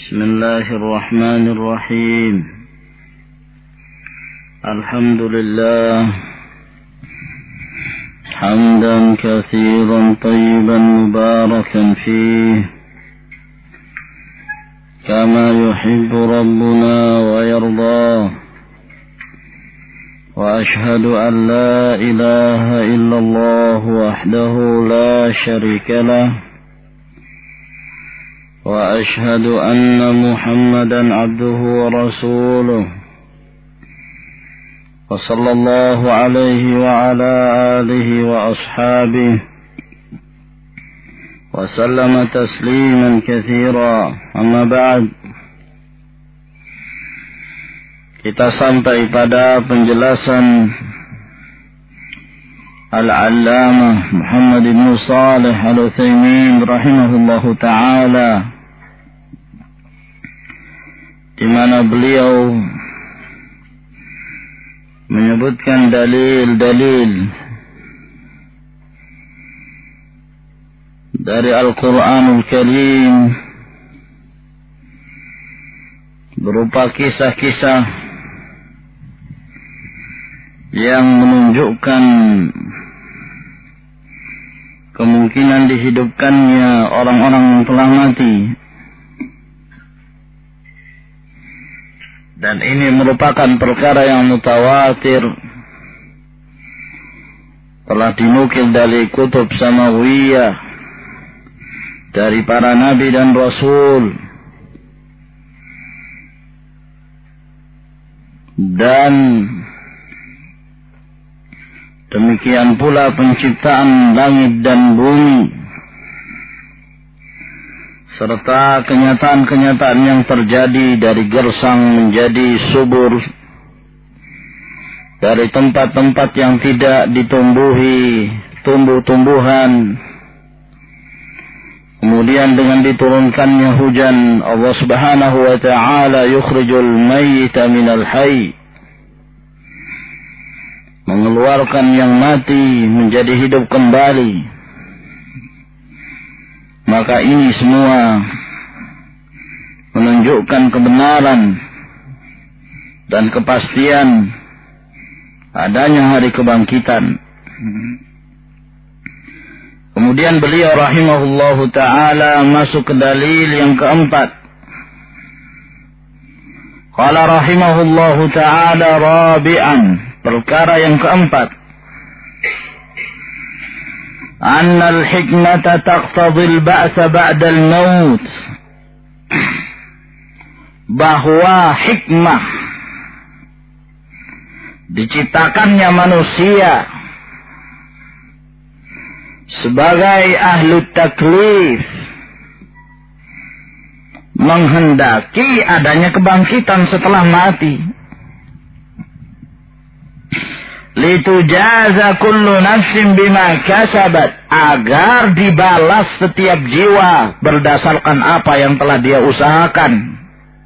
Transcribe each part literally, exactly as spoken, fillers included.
بسم الله الرحمن الرحيم. الحمد لله حمدا كثيرا طيبا مباركا فيه كما يحب ربنا ويرضاه، وأشهد أن لا إله إلا الله وحده لا شريك له، وأشهد أن محمدا عبده ورسوله، وصلى الله عليه وعلى آله وأصحابه وسلم تسليما كثيرا. أما بعد, kita sampai pada penjelasan Al-Allamah Muhammad bin Shalih Al-Utsaimin rahimahullahu ta'ala, di mana beliau menyebutkan dalil-dalil dari Al-Quranul Karim berupa kisah-kisah yang menunjukkan kemungkinan dihidupkannya orang-orang yang telah mati. Dan ini merupakan perkara yang mutawatir, telah dinukil dari kutub samawiyah, dari para nabi dan rasul, dan demikian pula penciptaan langit dan bumi, serta kenyataan-kenyataan yang terjadi dari gersang menjadi subur, dari tempat-tempat yang tidak ditumbuhi tumbuh-tumbuhan, kemudian dengan diturunkannya hujan, Allah subhanahu wa ta'ala yukhrijul mayyita minal hayy, mengeluarkan yang mati menjadi hidup kembali. Maka ini semua menunjukkan kebenaran dan kepastian adanya hari kebangkitan. Kemudian beliau rahimahullahu ta'ala masuk ke dalil yang keempat. Qala rahimahullahu ta'ala rabi'an, perkara yang keempat, anna al-hikmata taqtadhi al-ba'tha ba'da al-maut, bahwa hikmah diciptakannya manusia sebagai ahlu taklif menghendaki adanya kebangkitan setelah mati. Litujaza kullu nafsin bima kasabat, agar dibalas setiap jiwa berdasarkan apa yang telah dia usahakan,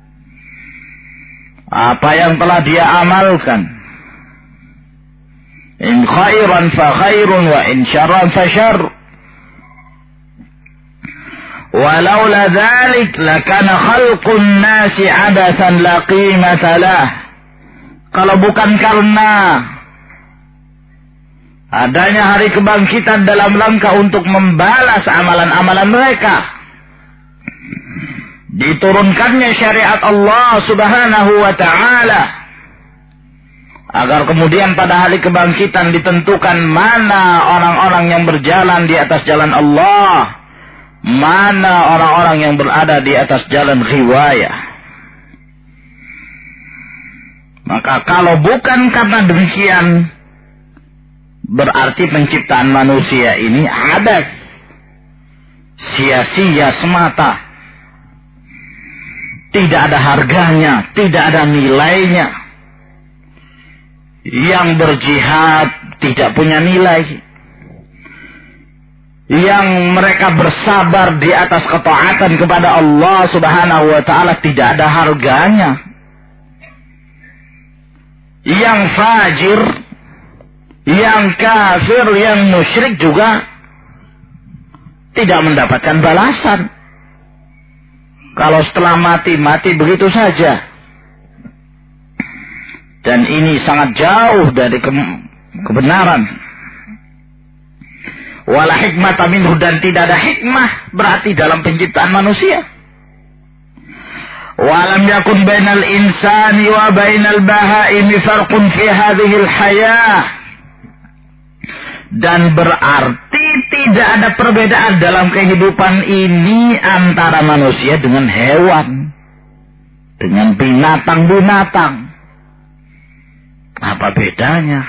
apa yang telah dia amalkan. In khairan fa khairun wa in syarran fa syarr. Walaula dzalik lakana khalqun nasi abathan la qimata lah. Kalau bukan karena adanya hari kebangkitan dalam rangka untuk membalas amalan-amalan mereka, diturunkannya syariat Allah subhanahu wa ta'ala, agar kemudian pada hari kebangkitan ditentukan mana orang-orang yang berjalan di atas jalan Allah, mana orang-orang yang berada di atas jalan riwayah. Maka kalau bukan karena demikian, berarti penciptaan manusia ini ada sia-sia semata, tidak ada harganya, tidak ada nilainya. Yang berjihad tidak punya nilai, yang mereka bersabar di atas ketaatan kepada Allah subhanahu wa ta'ala tidak ada harganya. Yang fajir, yang kafir, yang musyrik juga tidak mendapatkan balasan. Kalau setelah mati, mati begitu saja. Dan ini sangat jauh dari ke- kebenaran. Wala hikmata minhu, dan tidak ada hikmah berarti dalam penciptaan manusia. Walam yakun bainal insani wa bainal bahaimi farqun fi hadhil hayah. Dan berarti tidak ada perbedaan dalam kehidupan ini antara manusia dengan hewan, dengan binatang-binatang. Apa bedanya?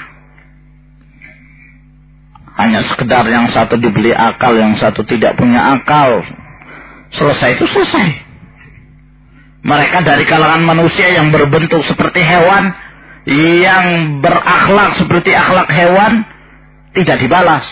Hanya sekedar yang satu dibeli akal, yang satu tidak punya akal. Selesai itu selesai. Mereka dari kalangan manusia yang berbentuk seperti hewan, yang berakhlak seperti akhlak hewan, tidak dibalas.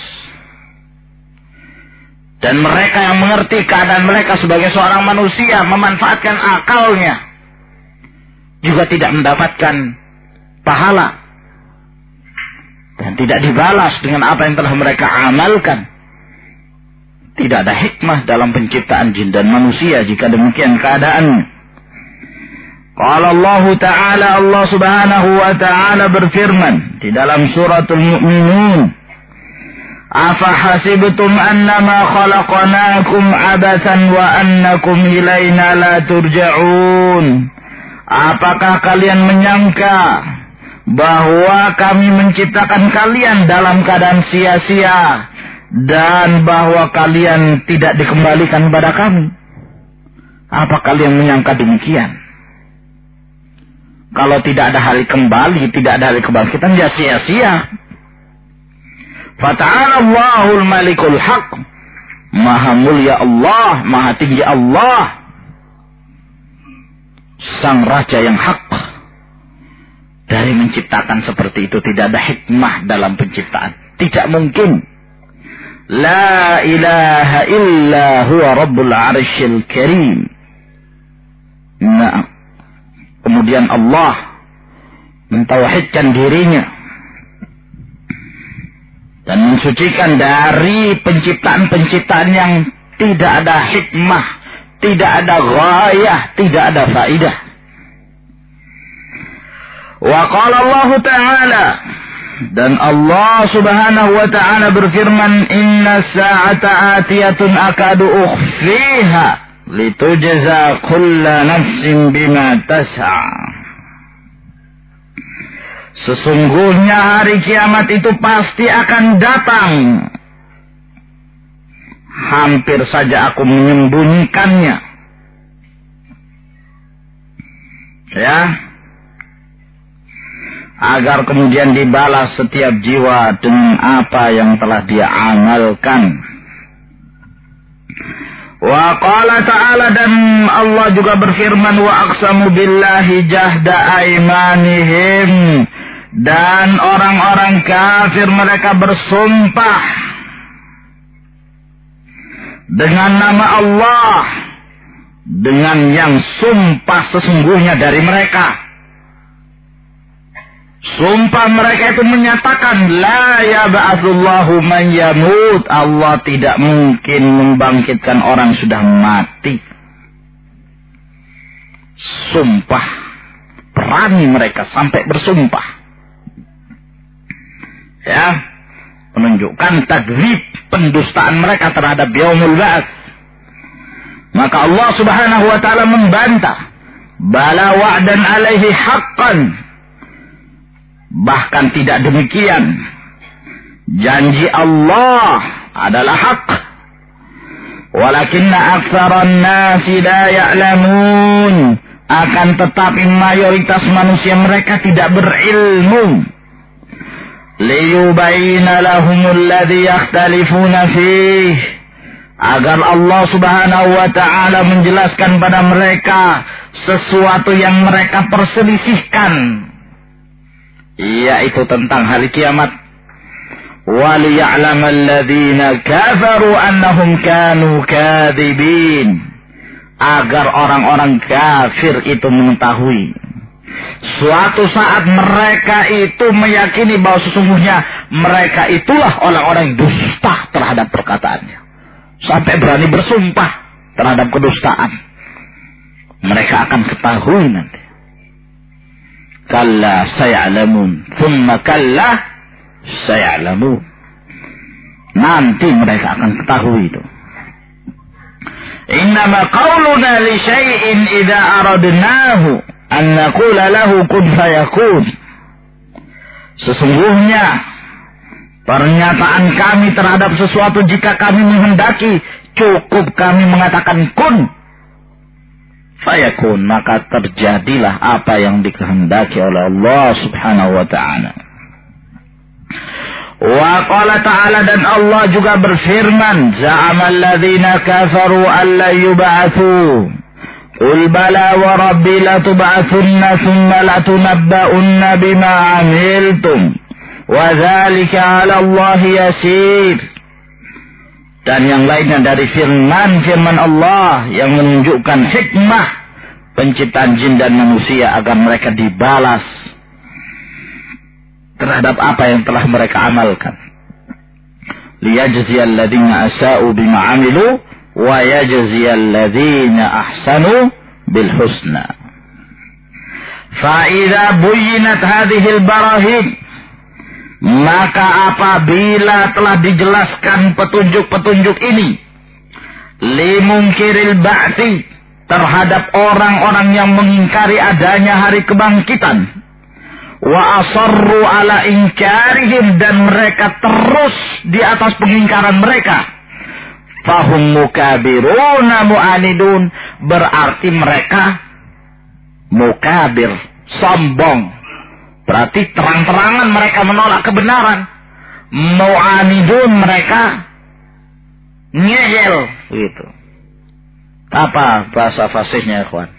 Dan mereka yang mengerti keadaan mereka sebagai seorang manusia, memanfaatkan akalnya, juga tidak mendapatkan pahala. Dan tidak dibalas dengan apa yang telah mereka amalkan. Tidak ada hikmah dalam penciptaan jin dan manusia jika demikian keadaannya. Qala Allah Ta'ala, Allah Subhanahu wa Ta'ala berfirman di dalam suratul Mu'minun, Afa hasibtum annama khalaqnakum abathan wa annakum ilaina la turja'un. Apakah kalian menyangka bahwa kami menciptakan kalian dalam keadaan sia-sia dan bahwa kalian tidak dikembalikan kepada kami? Apa kalian menyangka demikian? Kalau tidak ada hari kembali, tidak ada hari kebangkitan, ya sia-sia. Fata'ala Allahul Malikul Haq. Maha mulia Allah, maha tinggi Allah, Sang Raja yang hak. Dari menciptakan seperti itu tidak ada hikmah dalam penciptaan. Tidak mungkin. La ilaha illa huwa Rabbul Arsyil Karim. Nah, kemudian Allah mentauhidkan dirinya dan mensucikan dari penciptaan-penciptaan yang tidak ada hikmah, tidak ada ghayah, tidak ada faidah. Wa qala Allah Ta'ala, dan Allah Subhanahu wa Ta'ala berfirman, Inna sa'ata atiyatun akadu ukhfiha litujza kulla nafsin bima tas'a. Sesungguhnya hari kiamat itu pasti akan datang. Hampir saja aku menyembunyikannya. Ya. Agar kemudian dibalas setiap jiwa dengan apa yang telah dia amalkan. Wa qala ta'ala, dan Allah juga berfirman, wa aqsamu billahi jahda aimanihim, dan orang-orang kafir mereka bersumpah dengan nama Allah, dengan yang sumpah sesungguhnya dari mereka. Sumpah mereka itu menyatakan, la yab'atsullahu man yamut, Allah tidak mungkin membangkitkan orang sudah mati. Sumpah, berani mereka sampai bersumpah. Ya, menunjukkan takdzib, pendustaan mereka terhadap yaumul ba'ats. Maka Allah Subhanahu wa Ta'ala membantah, bala wa'dan alaihi haqqan. Bahkan tidak demikian. Janji Allah adalah hak. Walakinna aktsaran nasi la ya'lamun. Akan tetapi mayoritas manusia mereka tidak berilmu. Liyubayna lahumul ladzi yakhtalifuna fih. Agar Allah Subhanahu wa Ta'ala menjelaskan pada mereka sesuatu yang mereka perselisihkan, yaitu tentang hari kiamat. وَلِيَعْلَمَ الَّذِينَ كَفَرُوا أَنَّهُمْ كَانُوا كَاذِبِينَ. Agar orang-orang kafir itu mengetahui, suatu saat mereka itu meyakini bahwa sesungguhnya mereka itulah orang-orang yang dusta terhadap perkataannya, sampai berani bersumpah terhadap kedustaan. Mereka akan ketahui nanti. Kalla saya'lamun, thumma kalla saya'lamun. Nanti mereka akan ketahui itu. Innama qawluna li syai'in idza aradnahu an naqula lahu kun fayakun. Sesungguhnya pernyataan kami terhadap sesuatu jika kami menghendaki, cukup kami mengatakan kun fayakun, maka terjadilah apa yang dikehendaki oleh Allah Subhanahu wa ta'ala. Wa qala ta'ala, dan Allah juga berfirman, za'amal ladzina kafaru alla yub'atsu qul bala wa rabbi latub'atsunna thumma latunabba'unna bima 'amiltum wa dzalika 'ala Allah yasir. Dan yang lainnya dari firman-firman Allah yang menunjukkan hikmah penciptaan jin dan manusia agar mereka dibalas terhadap apa yang telah mereka amalkan. Liyajziyal ladzina asa'u bima 'amilu wa yajziyal ladzina ahsanu bil husna. Fa idza buyyinat hadhil barahin, maka apabila telah dijelaskan petunjuk-petunjuk ini, limungkiril ba'ti, terhadap orang-orang yang mengingkari adanya hari kebangkitan, wa asarru ala inkarihim, dan mereka terus di atas pengingkaran mereka, fahum mukabiruna mu'anidun, berarti mereka mukabir, sombong. Berarti terang-terangan mereka menolak kebenaran. Mu'anidun, mereka ngeyel. Gitu. Apa bahasa fasihnya, ikhwan?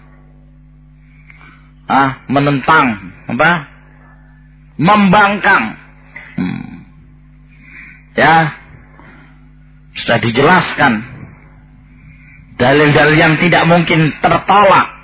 Ah, menentang. Apa? Membangkang. Hmm. Ya. Sudah dijelaskan. Dalil-dalil yang tidak mungkin tertolak.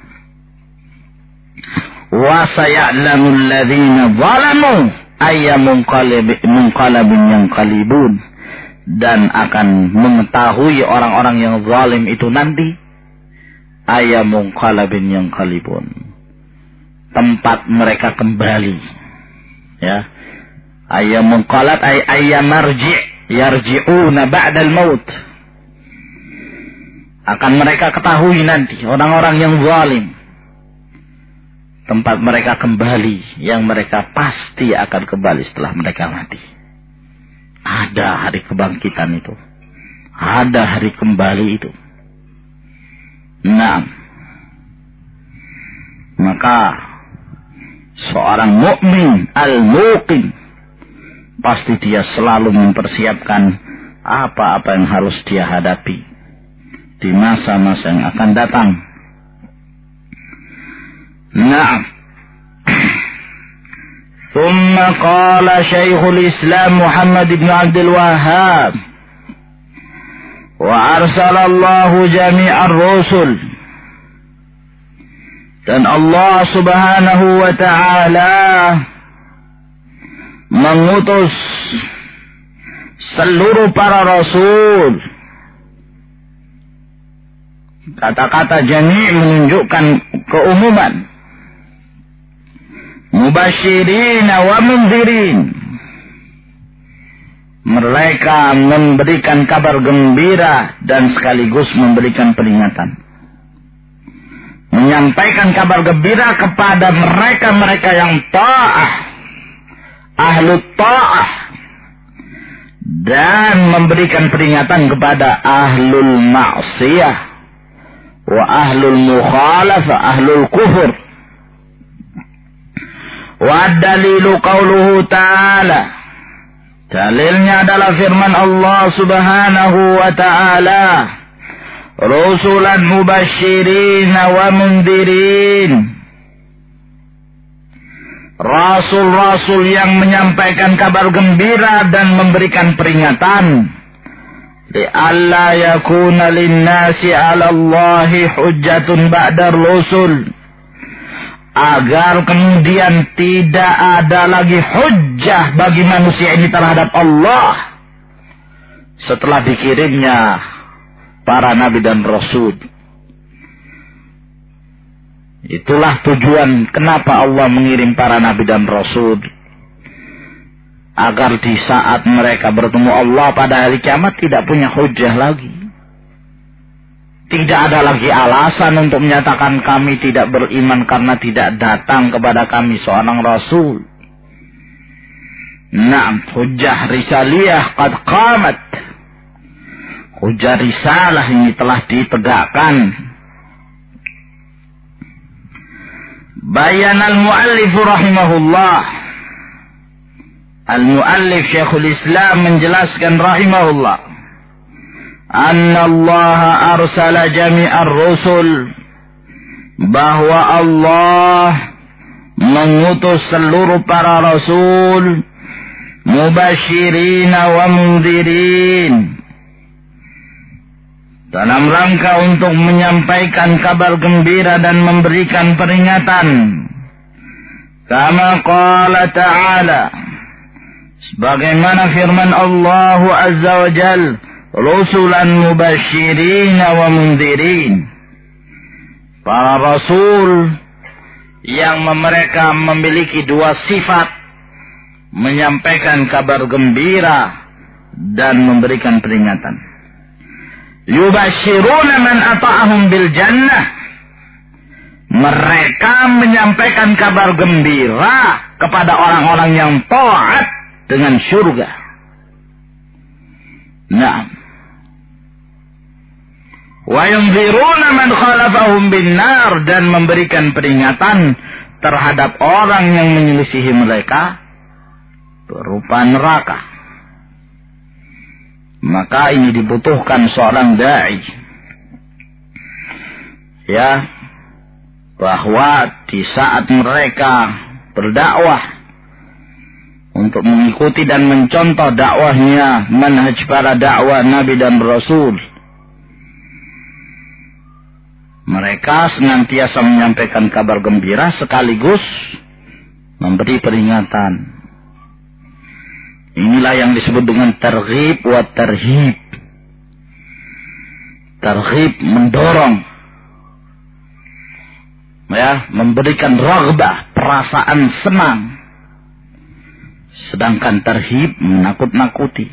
Wa saya'lamul ladzina zalamu ayyamun munqalabin yanqalibun, dan akan mengetahui orang-orang yang zalim itu nanti ayyamun munqalabin yanqalibun, tempat mereka kembali. Ya, ayyamun munqalab ay ayyamarji, yarji'una ba'dal maut. Akan mereka ketahui nanti orang-orang yang zalim, tempat mereka kembali, yang mereka pasti akan kembali setelah mereka mati. Ada hari kebangkitan itu. Ada hari kembali itu. Nah, maka seorang mukmin al-muqin pasti dia selalu mempersiapkan apa-apa yang harus dia hadapi di masa-masa yang akan datang. Nah, ثم قال شيخ الإسلام محمد بن عبد الوهاب وأرسل الله جميع الرسل, dan Allah Subhanahu wa ta'ala mengutus seluruh para rasul. Kata-kata jami' menunjukkan keumuman. Mubasyirin wa mundzirin, mereka memberikan kabar gembira dan sekaligus memberikan peringatan. Menyampaikan kabar gembira kepada mereka-mereka yang ta'ah, ahlu ta'ah, dan memberikan peringatan kepada ahlul ma'siyah wa ahlul mukhalafah, ahlul kufur. Wa dalilu qauluhu ta'ala, dalilnya adalah firman Allah Subhanahu wa ta'ala, rusulan mubasyirin wa mundirin, rasul-rasul yang menyampaikan kabar gembira dan memberikan peringatan, li'alla yakuna linnasi 'ala Allahi hujjatun ba'da rusul, agar kemudian tidak ada lagi hujjah bagi manusia ini terhadap Allah setelah dikirimnya para nabi dan rasul. Itulah tujuan kenapa Allah mengirim para nabi dan rasul. Agar di saat mereka bertemu Allah pada hari kiamat tidak punya hujah lagi. Tidak ada lagi alasan untuk menyatakan kami tidak beriman karena tidak datang kepada kami seorang rasul. Naam, hujjah risaliyah qad qamat. Hujjah risalah ini telah ditegakkan. Bayan al-muallif rahimahullah. Al-muallif Syekhul Islam menjelaskan rahimahullah. Anna Allah arsala jami'ar rusul. Bahwa Allah mengutus seluruh para rasul. Mubashirina wa mundirin. Dalam rangka untuk menyampaikan kabar gembira dan memberikan peringatan. Kama qala ta'ala. Sebagaimana firman Allah Azza wa Jal. Rusulan mubashirina wa mundirin. Para rasul yang mereka memiliki dua sifat. Menyampaikan kabar gembira dan memberikan peringatan. Yubashiruna man ata'ahum bil jannah. Mereka menyampaikan kabar gembira kepada orang-orang yang taat dengan surga. Naam. Wa yunziruna man khalafahum bin nar, dan memberikan peringatan terhadap orang yang menyelisihi mereka berupa neraka. Maka ini dibutuhkan seorang da'i. Ya. Bahwa di saat mereka berdakwah. Untuk mengikuti dan mencontoh dakwahnya. Manhaj para dakwah Nabi dan Rasul. Mereka senantiasa menyampaikan kabar gembira sekaligus memberi peringatan. Inilah yang disebut dengan targhib wa tarhib. Targhib mendorong, ya, memberikan raghbah, perasaan senang. Sedangkan tarhib menakut-nakuti.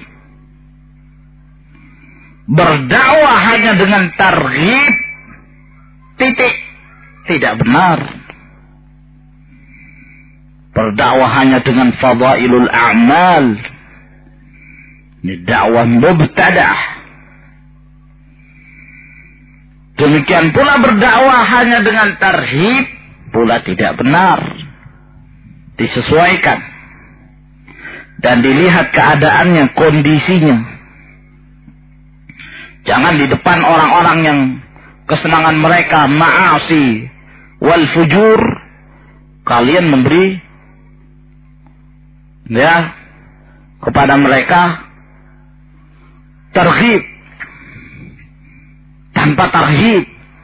Berdakwah hanya dengan targhib, titik, tidak benar. Berdakwah hanya dengan fadailul a'mal. Ini dakwah mubtadah. Demikian pula berdakwah hanya dengan tarhib pula tidak benar. Disesuaikan. Dan dilihat keadaannya, kondisinya. Jangan di depan orang-orang yang kesenangan mereka ma'asi wal fujur, kalian memberi ya kepada mereka targhib tanpa tarhib,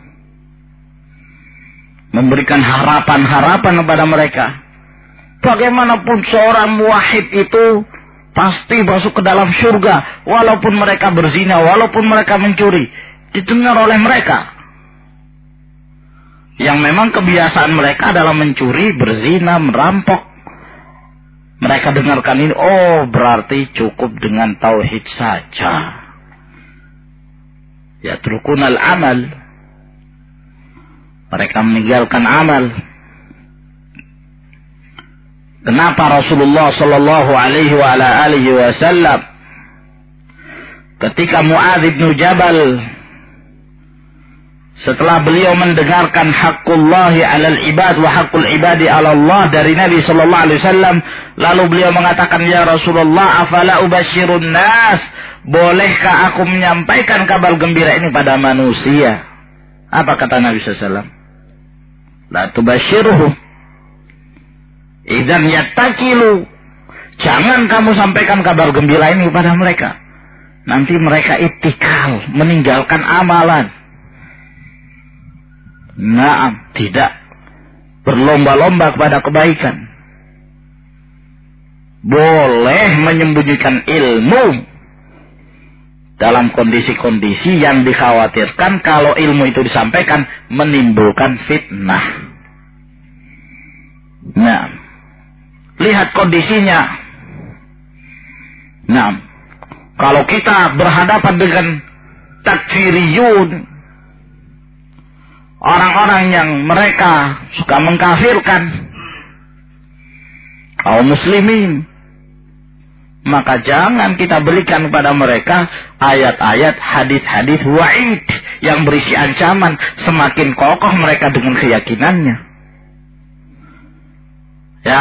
memberikan harapan-harapan kepada mereka. Bagaimanapun seorang muwahhid itu pasti masuk ke dalam surga, walaupun mereka berzina, walaupun mereka mencuri, didengar oleh mereka. Yang memang kebiasaan mereka adalah mencuri, berzina, merampok. Mereka dengarkan ini, oh berarti cukup dengan tauhid saja. Yatrukunal amal. Mereka meninggalkan amal. Kenapa Rasulullah sallallahu alaihi wa ala alihi wasallam ketika Mu'adz bin Jabal, setelah beliau mendengarkan haqqullahi 'alal ibad wa haqqul ibadi 'ala Allah dari Nabi sallallahu alaihi wasallam, lalu beliau mengatakan, "Ya Rasulullah, afala ubashirun nas? Bolehkah aku menyampaikan kabar gembira ini pada manusia?" Apa kata Nabi sallallahu alaihi wasallam? La tubashirhum. Idzan yattakilu. Jangan kamu sampaikan kabar gembira ini kepada mereka. Nanti mereka ittikal, meninggalkan amalan. Nah, tidak berlomba-lomba kepada kebaikan. Boleh menyembunyikan ilmu dalam kondisi-kondisi yang dikhawatirkan kalau ilmu itu disampaikan menimbulkan fitnah. Nah, lihat kondisinya. Nah, kalau kita berhadapan dengan takfiriyun, orang-orang yang mereka suka mengkafirkan kaum muslimin, maka jangan kita berikan kepada mereka ayat-ayat, hadis-hadis wa'id yang berisi ancaman. Semakin kokoh mereka dengan keyakinannya. Ya.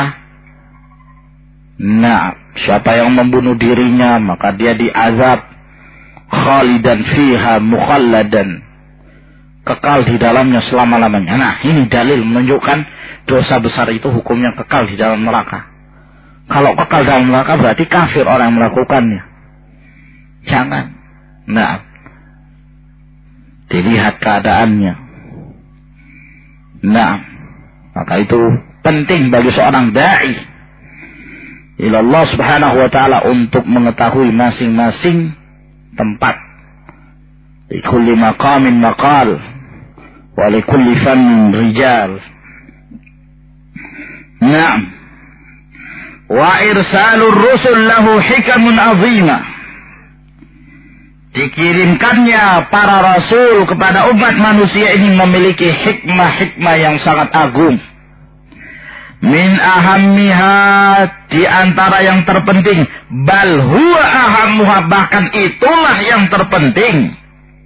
Nah, siapa yang membunuh dirinya, maka dia diazab khalidan fiha mukhalladan, kekal di dalamnya selama-lamanya. Nah, ini dalil menunjukkan dosa besar itu hukumnya kekal di dalam neraka. Kalau kekal dalam neraka berarti kafir orang yang melakukannya. Jangan. Nah, dilihat keadaannya. Nah, maka itu penting bagi seorang da'i ila Allah Subhanahu wa taala untuk mengetahui masing-masing tempat. Li kulli maqamin maqal wa li kulli fannin rijal. Naam. Wa irsalur rusul lahu hikamun azimah. Dikirimkannya para rasul kepada umat manusia ini memiliki hikmah-hikmah yang sangat agung. Min ahammiha, di antara yang terpenting, bal huwa ahammuha, bahkan itulah yang terpenting.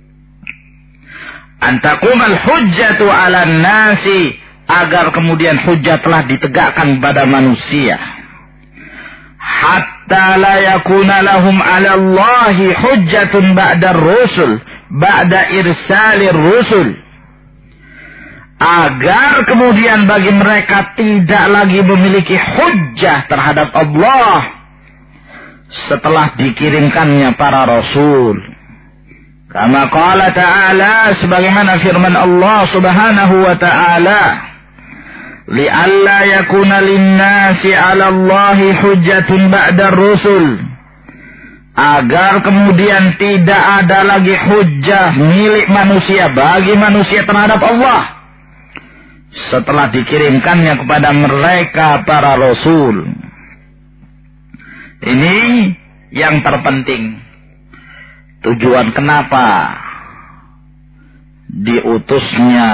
Antakumal hujjatu 'alan nasi, agar kemudian hujjah telah ditegakkan pada manusia. Hatta la yakuna lahum 'ala Allahi hujjatun ba'da ar-rusul, ba'da irsalir rusul. Agar kemudian bagi mereka tidak lagi memiliki hujjah terhadap Allah setelah dikirimkannya para rasul. Kama qala ta'ala, sebagaimana firman Allah Subhanahu wa ta'ala, li'alla yakuna linnasi 'ala Allahi hujjatun ba'da ar-rusul, agar kemudian tidak ada lagi hujjah milik manusia bagi manusia terhadap Allah setelah dikirimkannya kepada mereka para rasul. Ini yang terpenting. Tujuan kenapa diutusnya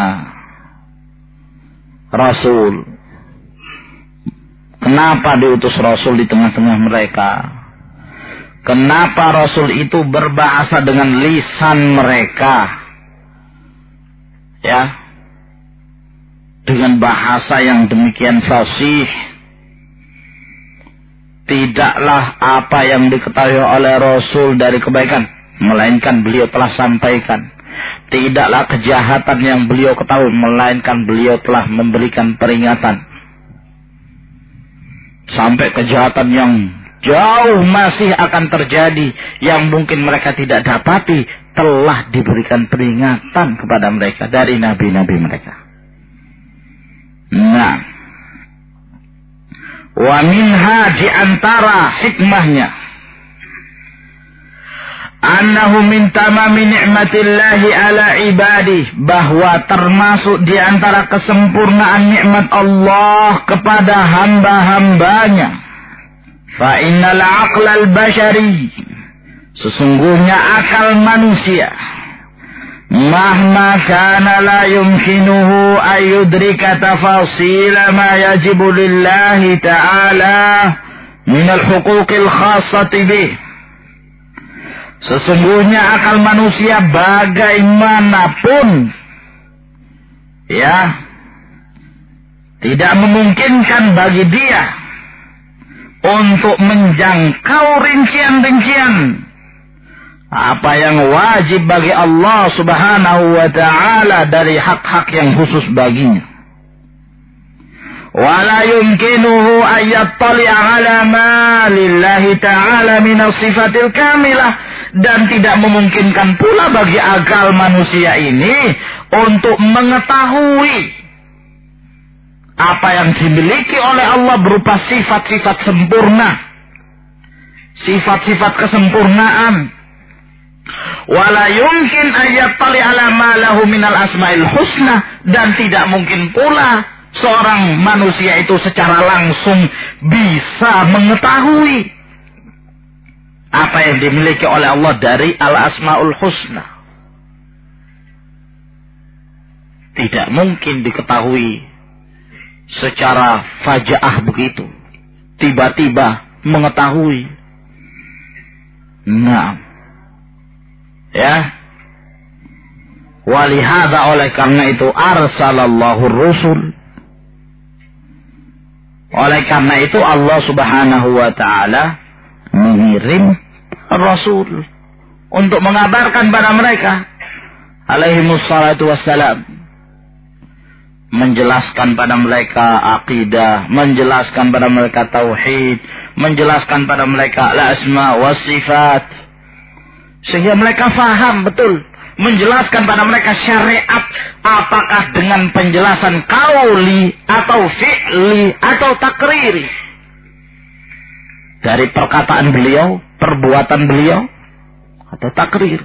rasul. Kenapa diutus rasul di tengah-tengah mereka? Kenapa rasul itu berbahasa dengan lisan mereka? Ya. Dengan bahasa yang demikian fasih. Tidaklah apa yang diketahui oleh Rasul dari kebaikan, melainkan beliau telah sampaikan. Tidaklah kejahatan yang beliau ketahui, melainkan beliau telah memberikan peringatan. Sampai kejahatan yang jauh masih akan terjadi, yang mungkin mereka tidak dapati, telah diberikan peringatan kepada mereka dari nabi-nabi mereka. Nah, wa minha, di antara hikmahnya, annahu min tamami ni'matillahi ala ibadih, bahwa termasuk di antara kesempurnaan nikmat Allah kepada hamba-hambanya. Fa innal aqlal bashari, sesungguhnya akal manusia, mahma kana la yumkinuhu ayudrika tafasila ma yajibu lillahi ta'ala minal huquqil khassati bih. Sesungguhnya akal manusia bagaimanapun, ya, tidak memungkinkan bagi dia untuk menjangkau rincian-rincian apa yang wajib bagi Allah Subhanahu wa ta'ala dari hak-hak yang khusus baginya. Wala yumkinuhu ayyattali'a ala ma lillahi ta'ala minas sifatil kamilah, dan tidak memungkinkan pula bagi akal manusia ini untuk mengetahui apa yang dimiliki oleh Allah berupa sifat-sifat sempurna, sifat-sifat kesempurnaan. Wala yumkin ayat tali ala ma lahu minal asma'il husna, dan tidak mungkin pula seorang manusia itu secara langsung bisa mengetahui apa yang dimiliki oleh Allah dari Al-Asmaul Husna. Tidak mungkin diketahui secara fajaah begitu. Tiba-tiba mengetahui. Nah. Ya. Walihada oleh karena itu arsalallahu rusul. Oleh karena itu Allah Subhanahu wa taala mengirim rasul untuk mengabarkan pada mereka alaihimus salatu wassalam, menjelaskan pada mereka akidah, menjelaskan pada mereka tauhid, menjelaskan pada mereka al-asma wa sifat, sehingga mereka faham betul, menjelaskan pada mereka syariat, apakah dengan penjelasan qauli atau fi'li atau takriri, dari perkataan beliau, perbuatan beliau, atau takrir.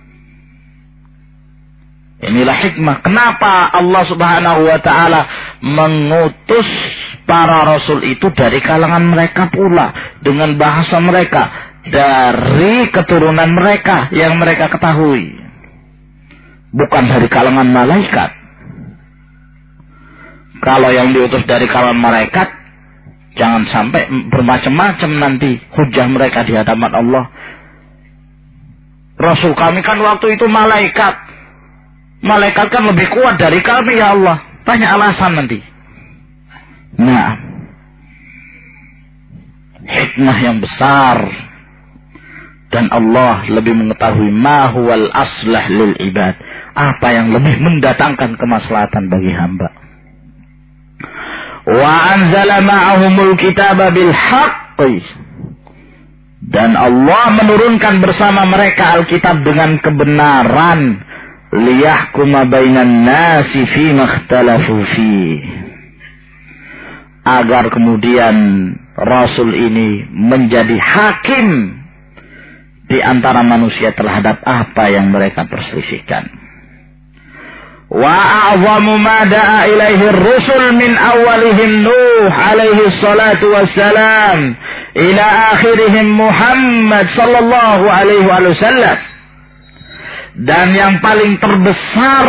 Inilah hikmah kenapa Allah Subhanahu wa taala mengutus para rasul itu dari kalangan mereka pula, dengan bahasa mereka, dari keturunan mereka yang mereka ketahui, bukan dari kalangan malaikat. Kalau yang diutus dari kalangan malaikat, jangan sampai bermacam-macam nanti hujah mereka di hadapan Allah. Rasul kami kan waktu itu malaikat. Malaikat kan lebih kuat dari kami ya Allah. Banyak alasan nanti. Nah, hikmah yang besar. Dan Allah lebih mengetahui ma huwal aslah lil ibad. Apa yang lebih mendatangkan kemaslahatan bagi hamba. Wa anzala ma'ahumul kitaba bil haqqi. Dan Allah menurunkan bersama mereka Alkitab dengan kebenaran. Liyahkuma bainan nasi fima ikhtalafu fi. Agar kemudian Rasul ini menjadi hakim di antara manusia terhadap apa yang mereka perselisihkan. Wa a'zamu ma da'a ilaihi ar-rusul min awwalihim Nuh alaihi salatu wassalam ila akhirihim Muhammad sallallahu alaihi wasallam. Dan yang paling terbesar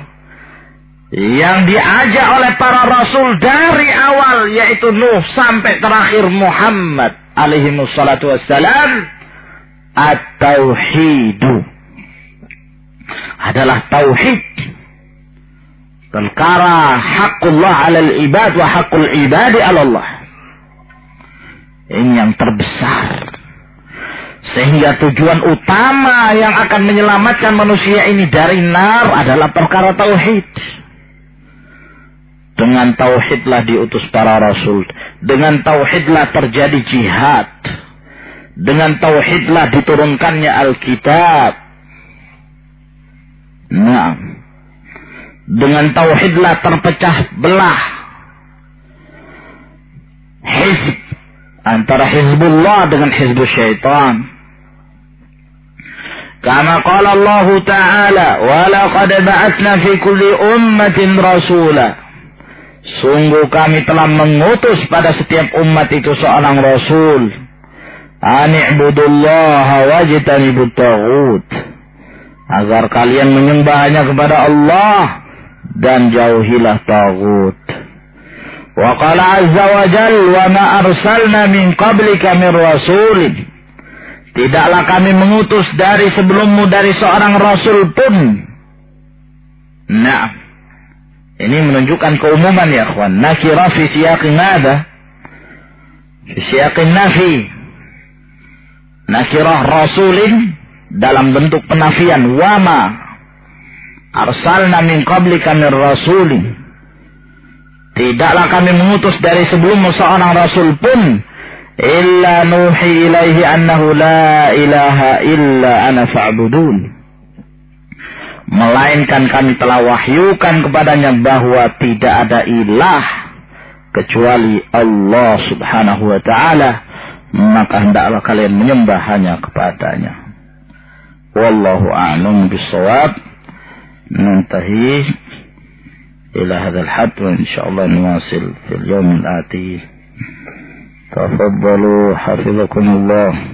yang diajak oleh para rasul dari awal, yaitu Nuh sampai terakhir Muhammad alaihi salatu wassalam, at-tauhidu, adalah tauhid. Perkara haqqullah alal ibad wa haqqul ibadi ala Allah. Ini yang terbesar. Sehingga tujuan utama yang akan menyelamatkan manusia ini dari nar adalah perkara tauhid. Dengan tauhidlah diutus para rasul. Dengan tauhidlah terjadi jihad. Dengan tauhidlah diturunkannya Alkitab. Nah, dengan tauhidlah terpecah belah hizb antara hizbullah dengan hizbus syaitan. Kama qala Allah Ta'ala, wa laqad ba'atsna fi kulli ummatin rasula. Sungguh kami telah mengutus pada setiap umat itu seorang rasul. Ani'budullaha wajtanibut taghut. Agar kalian menyembah hanya kepada Allah dan jauhilah taghut. Wa qala azza wa jalla, wa ma arsalna min qablika min rasulin. Tidaklah kami mengutus dari sebelummu dari seorang rasul pun. Nah, ini menunjukkan keumuman ya akhwan. Nakira fi siyaqin nada, fi siyaqin nafi. Nakirah rasulin dalam bentuk penafian. Wama arsalna min qablika min rasulin. Tidaklah kami mengutus dari sebelummu seorang rasul pun. Illa nuhi ilaihi annahu la ilaha illa ana fa'budun. Melainkan kami telah wahyukan kepadanya bahwa tidak ada ilah kecuali Allah subhanahu wa ta'ala. Maka hendaklah kalian menyembah hanya kepadanya. Wallahu a'lam bishawab. Nantahi إلى هذا الحد، وإن شاء الله نواصل في اليوم الآتي. تفضلوا حفظكم الله.